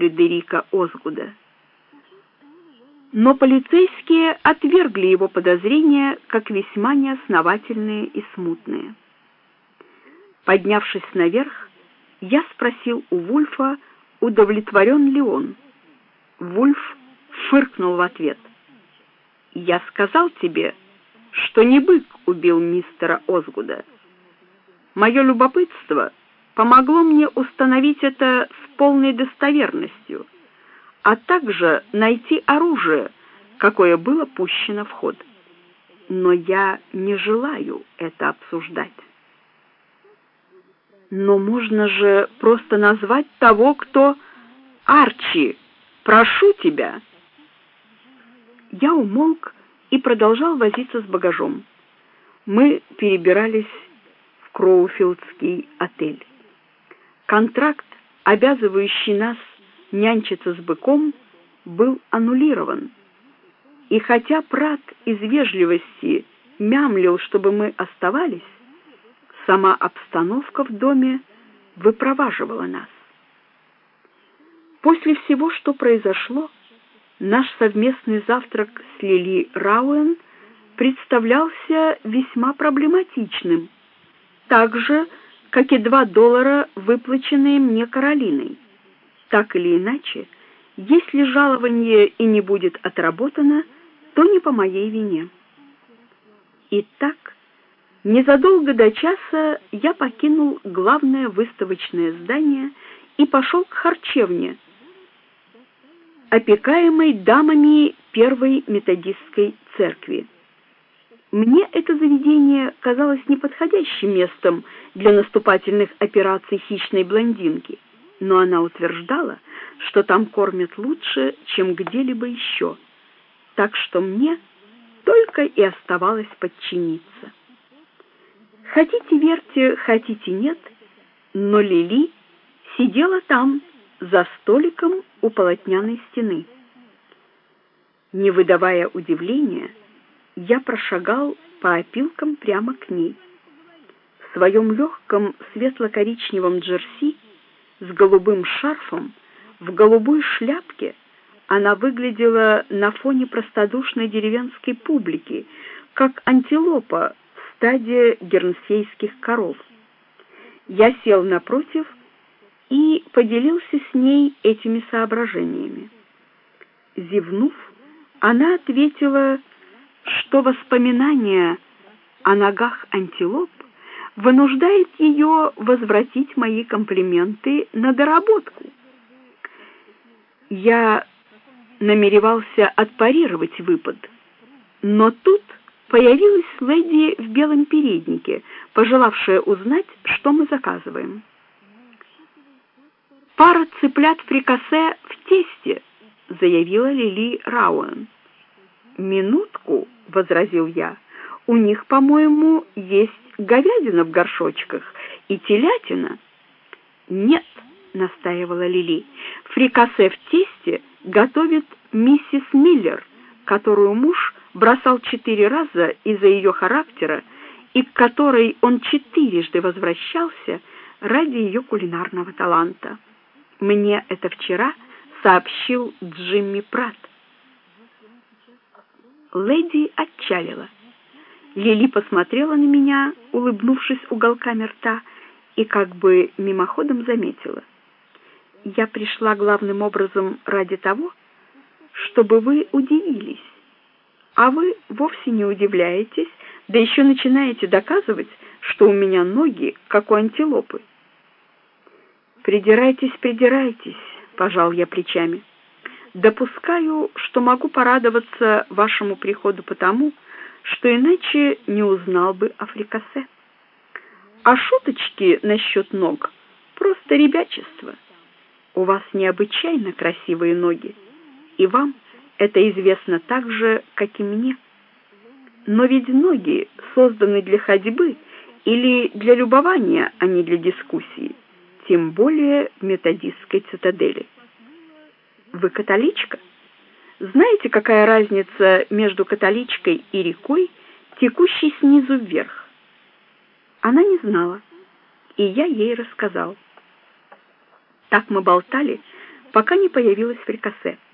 Фредерика Озгуда. Но полицейские отвергли его подозрения как весьма неосновательные и смутные. Поднявшись наверх, я спросил у Вульфа, удовлетворен ли он. Вульф фыркнул в ответ. «Я сказал тебе, что не бык убил мистера Озгуда. Мое любопытство помогло мне установить это с полной достоверностью, а также найти оружие, какое было пущено в ход. Но я не желаю это обсуждать». «Но можно же просто назвать того, кто...» «Арчи, прошу тебя!» Я умолк и продолжал возиться с багажом. Мы перебирались в Кроуфилдский отель. Контракт, обязывающий нас нянчиться с быком, был аннулирован. И хотя Прат из вежливости мямлил, чтобы мы оставались, сама обстановка в доме выпроваживала нас. После всего, что произошло, наш совместный завтрак с Лили Рауэн представлялся весьма проблематичным, так же, как и $2, выплаченные мне Каролиной. Так или иначе, если жалование и не будет отработано, то не по моей вине. Итак, незадолго до часа я покинул главное выставочное здание и пошел к харчевне, опекаемой дамами Первой методистской церкви. Мне это заведение казалось неподходящим местом для наступательных операций хищной блондинки, но она утверждала, что там кормят лучше, чем где-либо еще, так что мне только и оставалось подчиниться. Хотите верьте, хотите нет, но Лили сидела там, за столиком у полотняной стены. Не выдавая удивления, я прошагал по опилкам прямо к ней. В своем легком светло-коричневом джерси с голубым шарфом, в голубой шляпке она выглядела на фоне простодушной деревенской публики, как антилопа в стаде гернсейских коров. Я сел напротив и поделился с ней этими соображениями. Зевнув, она ответила, что воспоминание о ногах антилоп вынуждает ее возвратить мои комплименты на доработку. Я намеревался отпарировать выпад, но тут появилась леди в белом переднике, пожелавшая узнать, что мы заказываем. «Пара цыплят фрикасе в тесте», — заявила Лили Рауэн. «Минутку», — возразил я, — «у них, по-моему, есть говядина в горшочках и телятина». «Нет», — настаивала Лили, — «фрикасе в тесте готовит миссис Миллер, которую муж бросал 4 раза из-за ее характера и к которой он 4 возвращался ради ее кулинарного таланта. Мне это вчера сообщил Джимми Прат». Леди отчалила. Лили посмотрела на меня, улыбнувшись уголками рта, и как бы мимоходом заметила: «Я пришла главным образом ради того, чтобы вы удивились. А вы вовсе не удивляетесь, да еще начинаете доказывать, что у меня ноги, как у антилопы». «Придирайтесь, придирайтесь», — пожал я плечами. «Допускаю, что могу порадоваться вашему приходу потому, что иначе не узнал бы о фрикасе. А шуточки насчет ног — просто ребячество. У вас необычайно красивые ноги, и вам это известно так же, как и мне. Но ведь ноги созданы для ходьбы или для любования, а не для дискуссии, тем более в методистской цитадели. Вы католичка? Знаете, какая разница между католичкой и рекой, текущей снизу вверх?» Она не знала, и я ей рассказал. Так мы болтали, пока не появилась фрикасе.